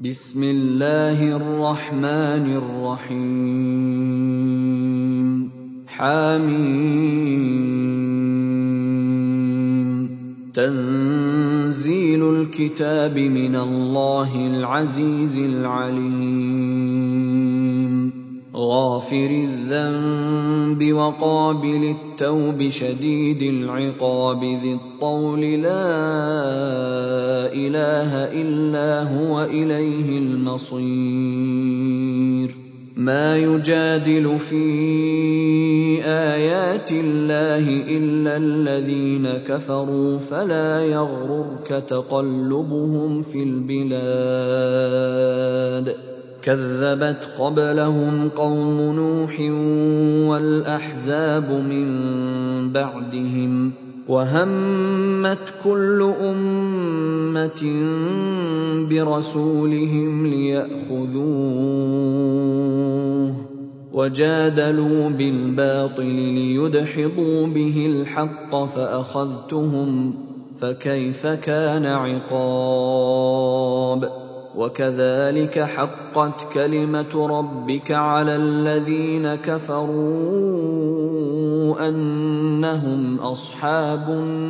بسم الله الرحمن الرحيم حميم تنزيل الكتاب من الله العزيز العليم غافر الذنب وقابل التوب شديد العقاب ذي الطول لا إله إلا هو إليه المصير ما يجادل في آيات الله إلا الذين كفروا فلا يغررك تقلبهم في البلاد كذبت قبلهم قوم نوح والأحزاب من بعدهم وهمت كل أمة برسولهم ليأخذوه وجادلوا بالباطل ليدحضوا به الحق فأخذتهم فكيف كان عقاب وكذلك حقت كلمة ربك على الذين كفروا أنهم أصحاب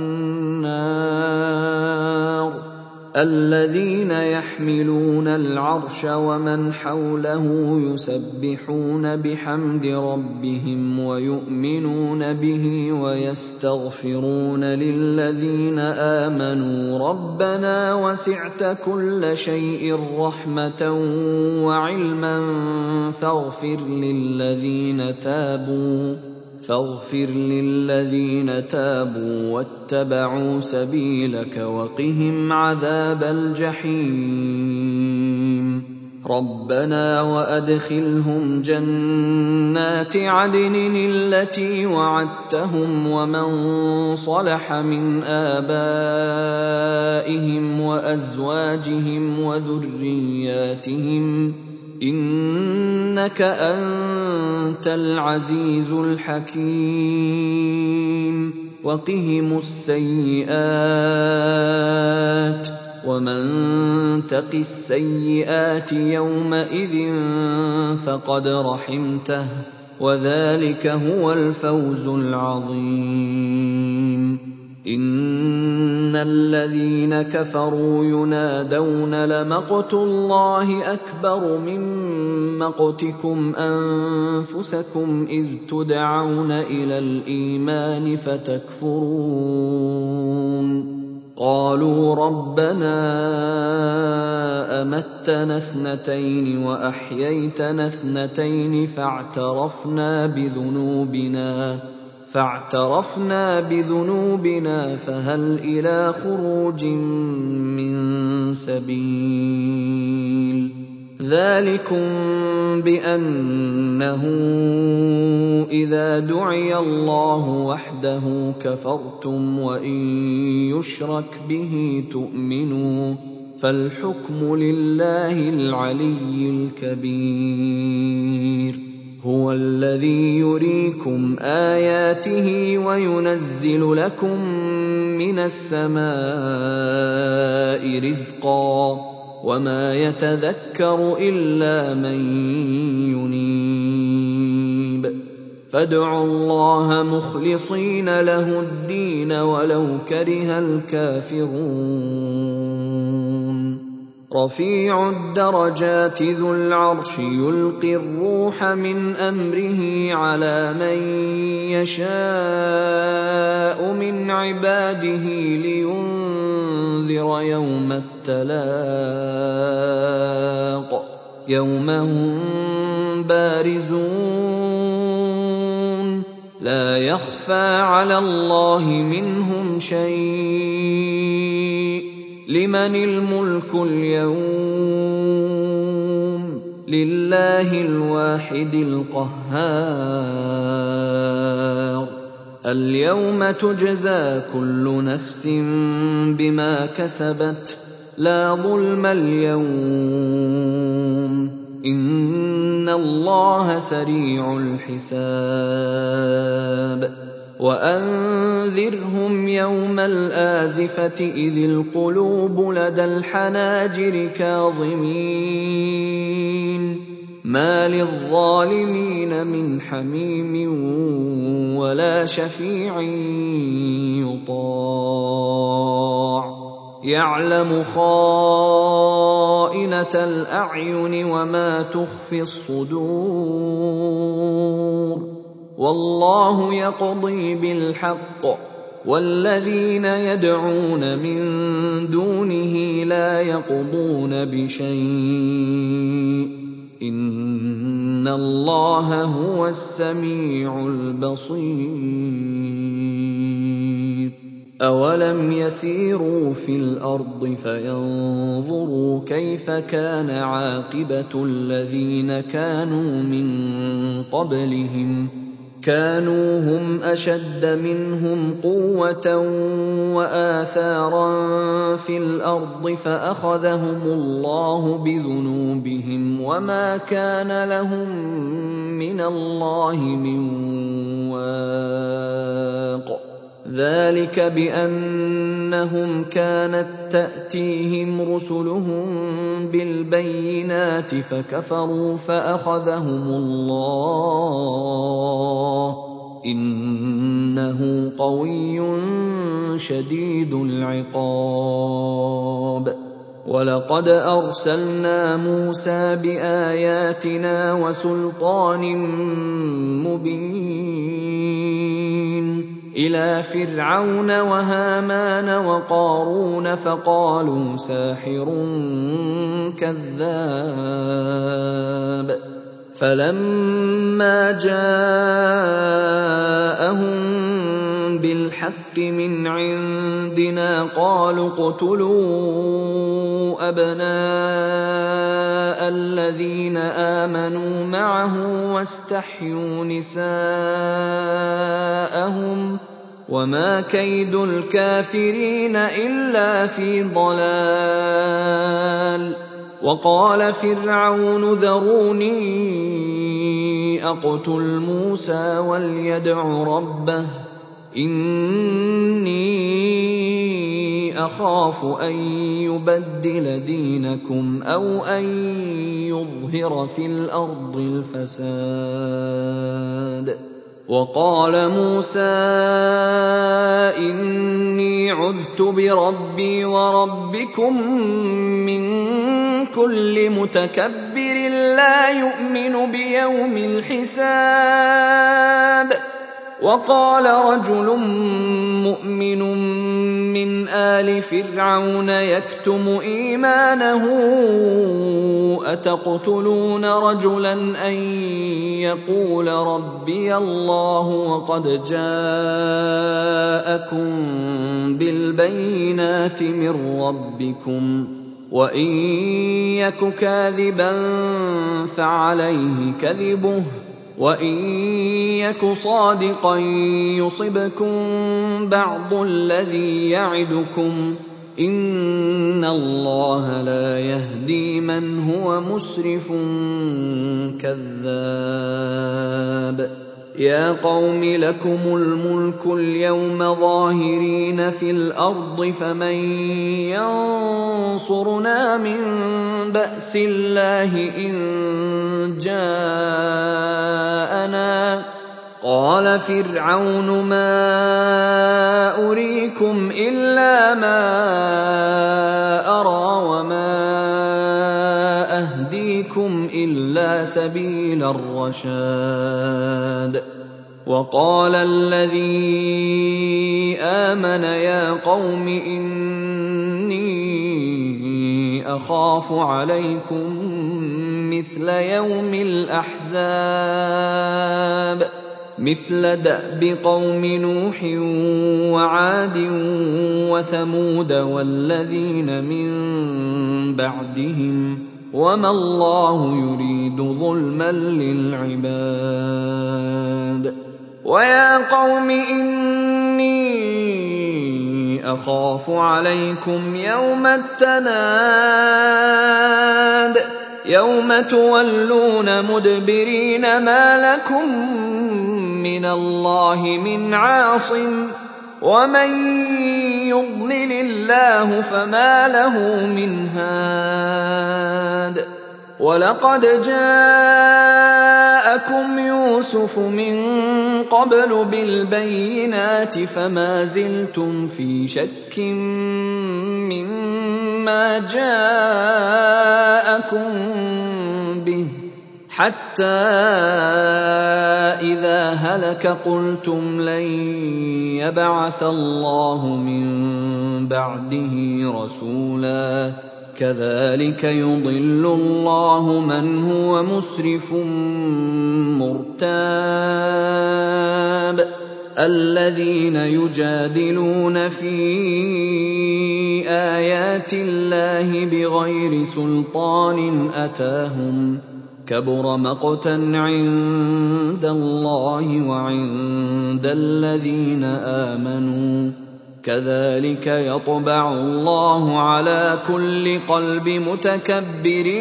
النار الذين يحملون العرش ومن حوله يسبحون بحمد ربهم ويؤمنون به ويستغفرون للذين آمنوا ربنا وسعت كل شيء رحمة وعلما فاغفر للذين تابوا واتبعوا سبيلك وقهم عذاب الجحيم ربنا وأدخلهم جنات عدن التي وعدتهم ومن صلح من آبائهم وأزواجهم وذرياتهم إنك أنت العزيز الحكيم وقهم السيئات ومن تق السيئات يومئذ فقد رحمته وذلك هو الفوز العظيم إن الذين كفروا ينادون لمقت الله أكبر من مقتكم أنفسكم إذ تدعون إلى الإيمان فتكفرون قالوا ربنا أمتنا اثنتين وأحييتنا اثنتين فاعترفنا بذنوبنا فهل إلى خروج من سبيل ذلكم بأنه إذا دعي الله وحده كفرتم وإن يشرك به تؤمنوا فالحكم لله العلي الكبير هو الذي يريكم آياته وينزل لكم من السماء رزقا وما يتذكر إلا من ينيب فادعوا الله مخلصين له الدين ولو كره الكافرون رفيع الدرجات ذو العرش يلقي الروح من أمره على من يشاء من عباده لينذر يوم التلاق يوم هم بارزون لا يخفى على الله منهم شيء لمن الملك اليوم لله الواحد القهار اليوم تجزى كل نفس بما كسبت لا ظلم اليوم إن الله سريع الحساب وأنذرهم يوم الآزفة إذ القلوب لدى الحناجر كاظمين ما للظالمين من حميم ولا شفيع يطاع يعلم خائنة الأعين وما تخفي الصدور والله يقضي بالحق والذين يدعون من دونه لا يقضون بشيء إن الله هو السميع البصير أولم يسيروا في الأرض فينظروا كيف كان عاقبة الذين كانوا من قبلهم كانوا هم أشد منهم قوة وآثارا في الأرض فأخذهم الله بذنوبهم وما كان لهم من الله من واق ذلك بأنهم كانت تأتيهم رسلهم بالبينات فكفروا فأخذهم الله إنه قوي شديد العقاب ولقد أرسلنا موسى بآياتنا وسلطان مبين إلى فرعون وهامان وقارون فقالوا ساحر كذاب فلما جاءهم بالحق من عندنا قالوا اقتلوا أبناء الذين آمنوا معه واستحيوا نساءهم وما كيد الكافرين إلا في ضلال وقال فرعون ذروني أقتل موسى وليدع ربه إني أخاف أن يبدل دينكم أو أن يظهر في الأرض الفساد وقال موسى إني عذت بربي وربكم من كل متكبر لا يؤمن بيوم الحساب وقال رجل مؤمن من آل فرعون يكتم إيمانه أتقتلون رجلا أن يقول ربي الله وقد جاءكم بالبينات من ربكم وإن يك كاذبا فعليه كذبه وإن يك صادقا يصبكم بعض الذي يعدكم إن الله لا يهدي من هو مسرف كذاب يا قوم لكم الملك اليوم ظاهرين في الأرض فمن ينصرنا من بأس الله إن جاءنا قال فرعون ما أريكم إلا ما أرى وما أهديكم إلا سبيل الرشاد وقال الذي آمن يا قوم إني أخاف عليكم مثل يوم الأحزاب مثل دأب قوم نوح وعاد وثمود والذين من بعدهم وما الله يريد ظلما للعباد ويا قوم إني أخاف عليكم يوم التناد يوم تولون مدبرين ما لكم من الله من عاصم ومن يضلل الله فما له من هاد ولقد جاءكم يوسف من قبل بالبينات فما زلتم في شك مما جاءكم به حتى إذا هلك قلتم لن يبعث الله من بعده رسولا كذلك يضل الله من هو مسرف مرتاب الذين يجادلون في آيات الله بغير سلطان أتاهم كبر مقتا عند الله وعند الذين آمنوا كذلك يطبع الله على كل قلب متكبر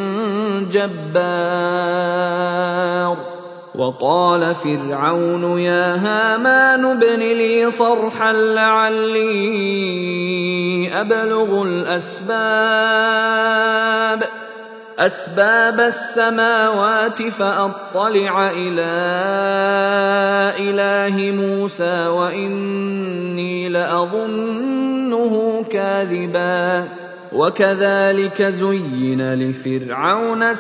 جبار وقال فرعون يا هامان ابن لي صرحا لعلي أبلغ أسباب السماوات فأطلع إلى إله موسى وإني لأظنه كاذبا وكذلك زين لفرعون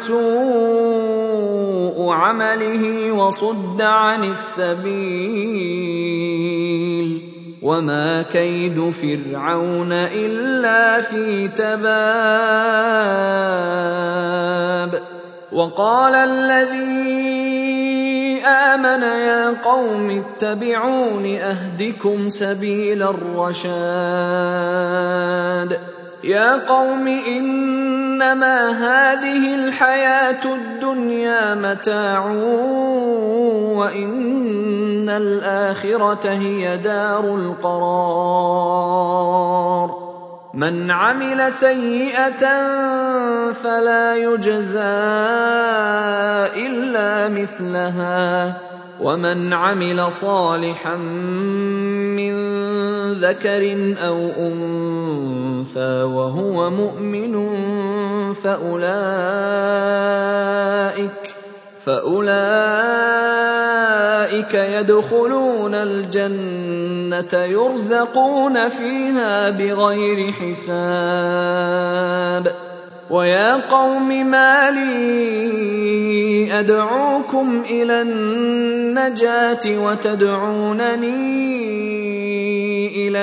سوء عمله وصد عن السبيل وما كيد فرعون إلا في تباب وقال الذي آمن يا قوم اتبعون أهدكم سبيل الرشاد يا قوم إنما هذه الحياة الدنيا متاع وإن الآخرة هي دار القرار من عمل سيئة فلا يجزى إلا مثلها ومن عمل صالحا من ذكر أو أنثى وهو مؤمن فأولئك يدخلون الجنة يرزقون فيها بغير حساب ويا قوم ما لي أدعوكم إلى النجاة وتدعونني إلى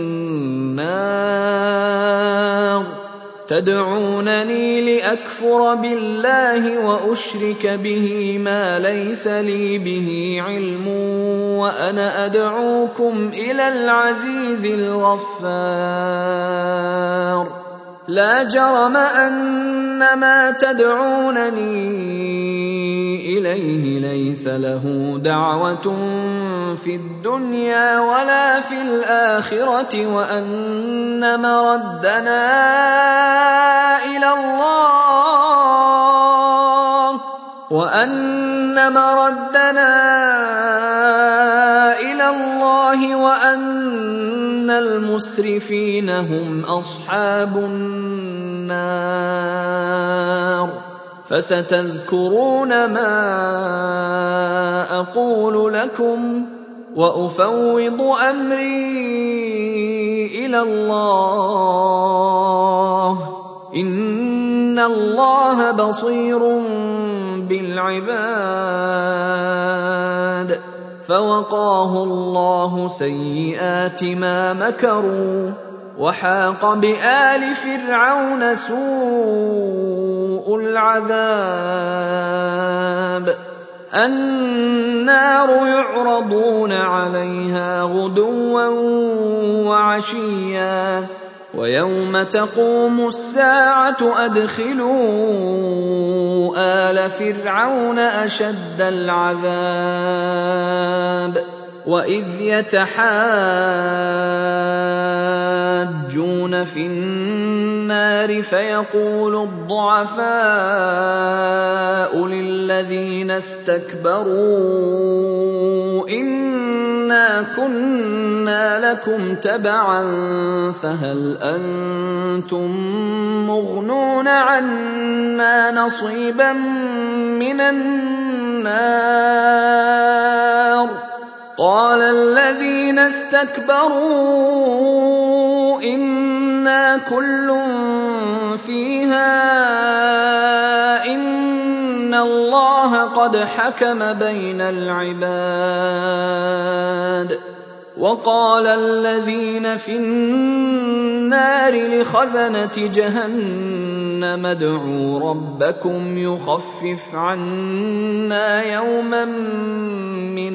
النار تدعونني لأكفر بالله وأشرك به ما ليس لي به علم وأنا أدعوكم إلى العزيز الغفار لا جرم أن ما تدعونني إليه ليس له دعوة في الدنيا ولا في الآخرة وأن مردنا إلى الله وأن المسرفين هم أصحاب النار فستذكرون ما أقول لكم وأفوض أمري إلى الله إن الله بصير بالعباد فوقاه الله سيئات ما مكروا وحاق بآل فرعون سوء العذاب النار يعرضون عليها غدوا وعشيا ويوم تقوم الساعة أدخلوا آل فرعون أشد العذاب وإذ يتحاجون في النار فيقول الضعفاء للذين استكبروا إنا كنا لكم تبعا فهل أنتم مغنون عنا نصيبا من النار قال الذين استكبروا إنا كل فيها إن الله قد حكم بين العباد وقال الذين في النار لخزنة جهنم ادعوا ربكم يخفف عنا يوما من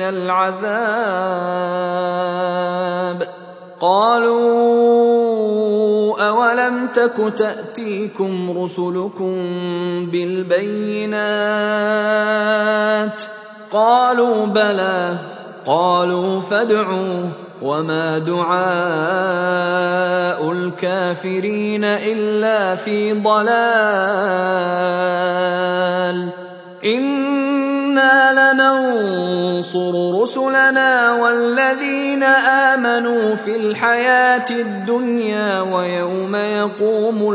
العذاب قالوا أولم تك تأتيكم رسلكم بالبينات قالوا بلى قالوا فادعوا وما دعاء الكافرين إلا في ضلال إنا لننصر رسلنا والذين آمنوا في الحياة الدنيا ويوم يقوم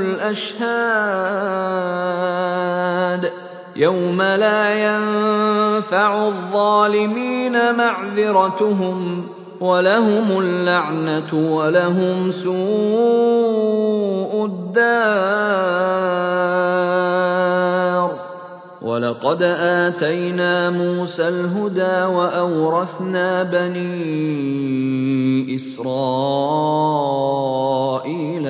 الأشهاد يوم لا ينفع الظالمين معذرتهم ولهم اللعنة ولهم سوء الدار ولقد آتينا موسى الهدى وأورثنا بني إسرائيل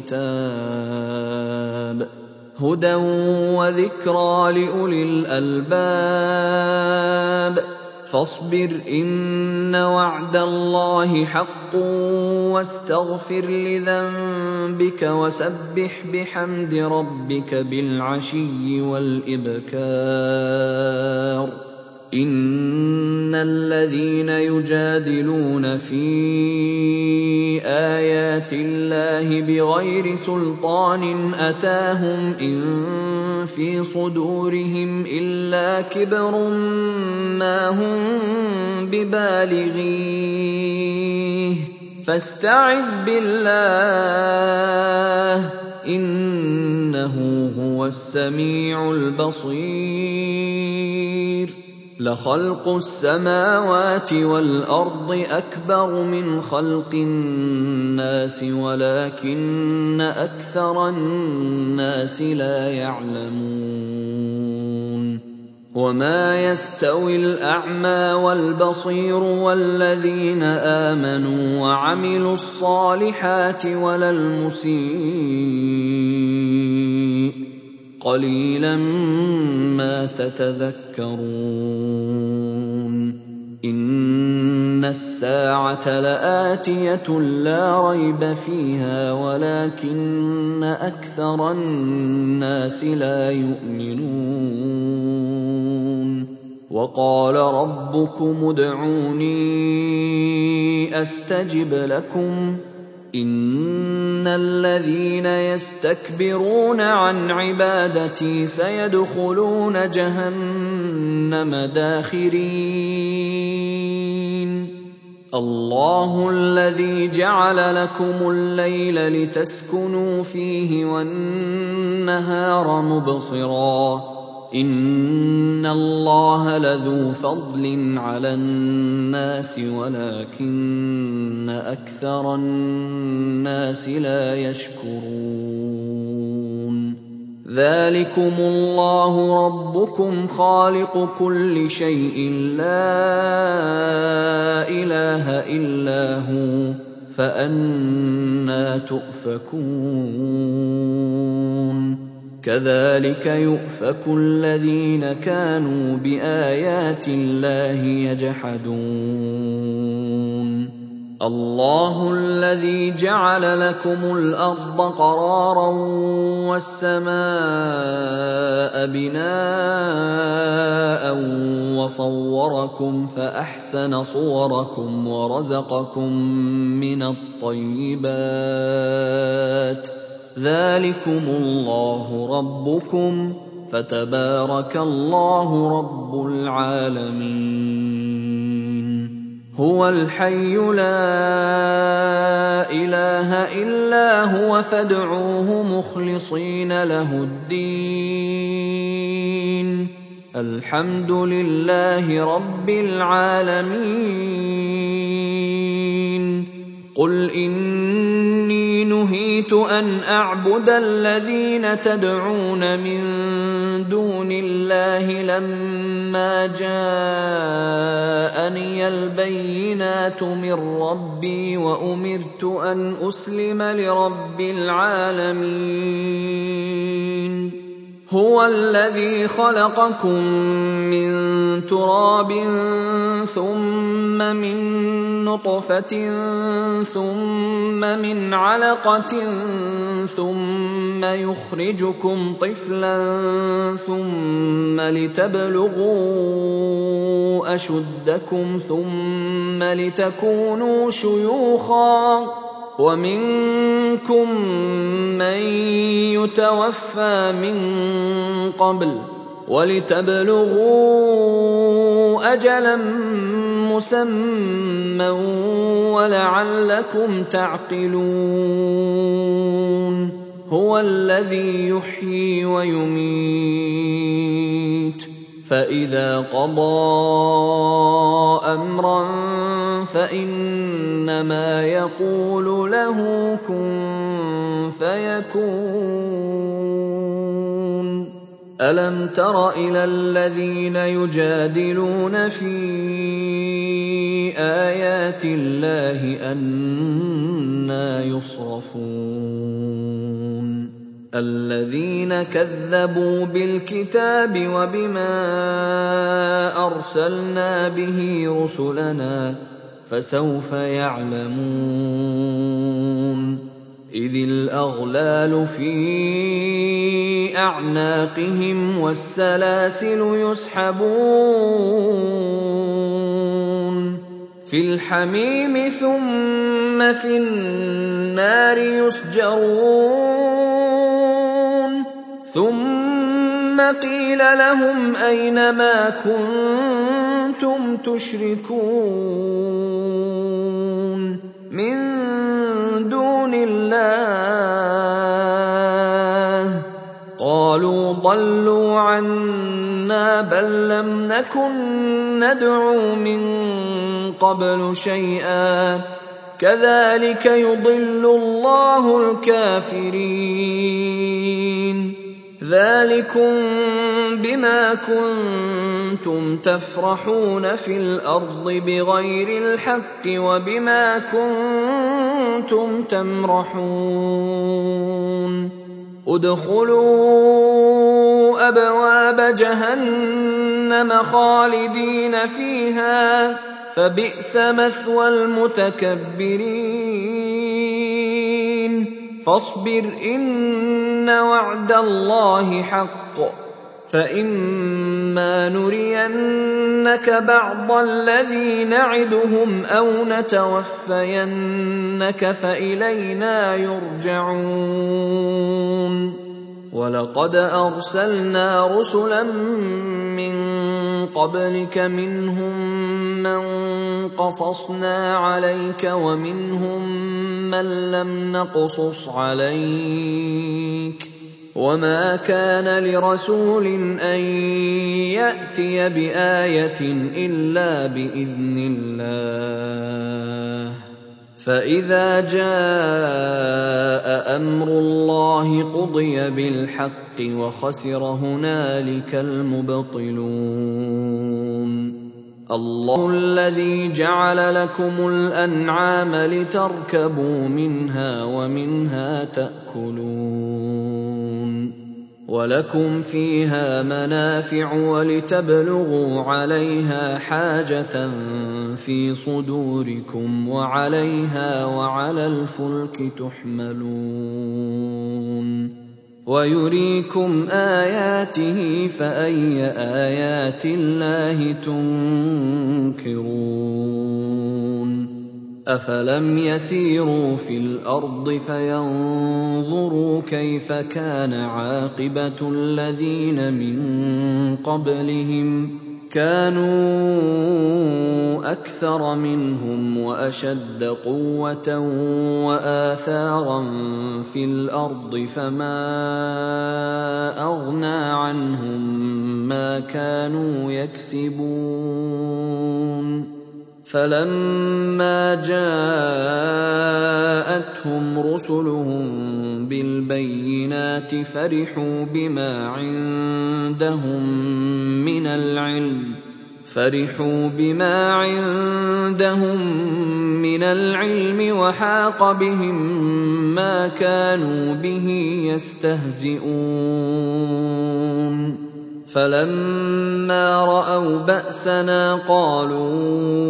الكتاب هدى وذكرى لأولي الألباب فاصبر إن وعد الله حق واستغفر لذنبك وسبح بحمد ربك بالعشي والإبكار إن الذين يجادلون في آيات الله بغير سلطان أتاهم إن في صدورهم إلا كبر ما هم ببالغيه فاستعذ بالله إنه هو السميع البصير لخلق السماوات والأرض أكبر من خلق الناس ولكن أكثر الناس لا يعلمون وما يستوي الأعمى والبصير والذين آمنوا وعملوا الصالحات ولا المسيء قليلا ما تتذكرون إن الساعة لآتية لا ريب فيها ولكن أكثر الناس لا يؤمنون وقال ربكم ادعوني أستجب لكم إن الذين يستكبرون عن عبادتي سيدخلون جهنم داخرين الله الذي جعل لكم الليل لتسكنوا فيه والنهار مبصرا إن الله لذو فضل على الناس ولكن أكثر الناس لا يشكرون ذلكم الله ربكم خالق كل شيء لا إله إلا هو فأنى تؤفكون كذلك يؤفك الذين كانوا بآيات الله يجحدون الله الذي جعل لكم الأرض قرارا والسماء بناء وصوركم فأحسن صوركم ورزقكم من الطيبات ذلكم الله ربكم فتبارك الله رب العالمين هو الحي لا إله إلا هو فادعوه مخلصين له الدين الحمد لله رب العالمين قل إني نهيت أن أعبد الذين تدعون من دون الله لما جاءني البينات من ربي وأمرت أن أسلم لرب العالمين هو الذي خلقكم من تراب ثم من نطفة ثم من علقة ثم يخرجكم طفلا ثم لتبلغوا أشدكم ثم لتكونوا شيوخا ومنكم من يتوفى من قبل ولتبلغوا أجلا مسمى ولعلكم تعقلون هو الذي يحيي ويميت فإذا قضى أمرا فإنما يقول له كن فيكون ألم تر إلى الذين يجادلون في آيات الله أنى يصرفون الذين كذبوا بالكتاب وبما أرسلنا به رسلنا فسوف يعلمون إذ الأغلال في أعناقهم والسلاسل يسحبون في الحميم ثم في النار يسجرون ثم قيل لهم أين ما كنتم تشركون من دون الله قالوا ضلوا عنا بل لم نكن ندعو من قبل شيئا كذلك يضل الله الكافرين ذلكم بما كنتم تفرحون في الأرض بغير الحق وبما كنتم تمرحون ادخلوا أبواب جهنم خالدين فيها فبئس مثوى المتكبرين فاصبر إن وعد الله حق فإما نرينك بعض الذي نعدهم أو نتوفينك فإلينا يرجعون ولقد أرسلنا رسلا من قبلك منهم من قصصنا عليك ومنهم من لم نقصص عليك وما كان لرسول أن يأتي بآية إلا بإذن الله فإذا جاء أمر الله قضي بالحق وخسر هنالك المبطلون الله الذي جعل لكم الأنعام لتركبوا منها ومنها تأكلون ولكم فيها منافع ولتبلغوا عليها حاجة في صدوركم وعليها وعلى الفلك تحملون ويريكم آياته فأي آيات الله تنكرون أفلم يسيروا في الأرض فينظروا كيف كان عاقبة الذين من قبلهم كانوا أكثر منهم وأشد قوة وآثارا في الأرض فما أغنى عنهم ما كانوا يكسبون فلما جاءتهم رسلهم بالبينات فرحوا بما عندهم من العلم وحاق بهم ما كانوا به يستهزئون فلما رأوا بأسنا قالوا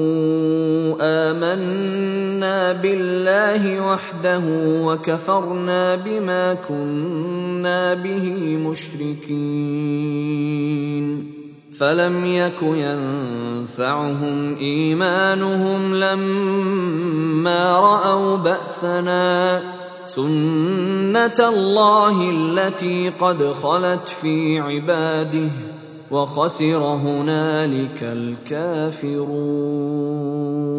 آمنا بالله وحده وكفرنا بما كنا به مشركين فلم يك ينفعهم إيمانهم لما رأوا بأسنا سنة الله التي قد خلت في عباده وخسر هنالك الكافرون